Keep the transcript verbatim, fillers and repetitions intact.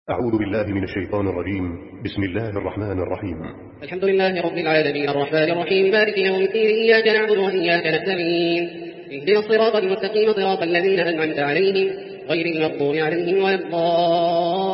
أعوذ بالله من الشيطان الرجيم. بسم الله الرحمن الرحيم. الحمد لله رب العالمين الرحمن الرحيم مالك يوم الدين إياك نعبد وإياك نستعين اهدنا الصراط المستقيم صراط الذين أنعمت عليهم غير المغضوب عليهم ولا الضالين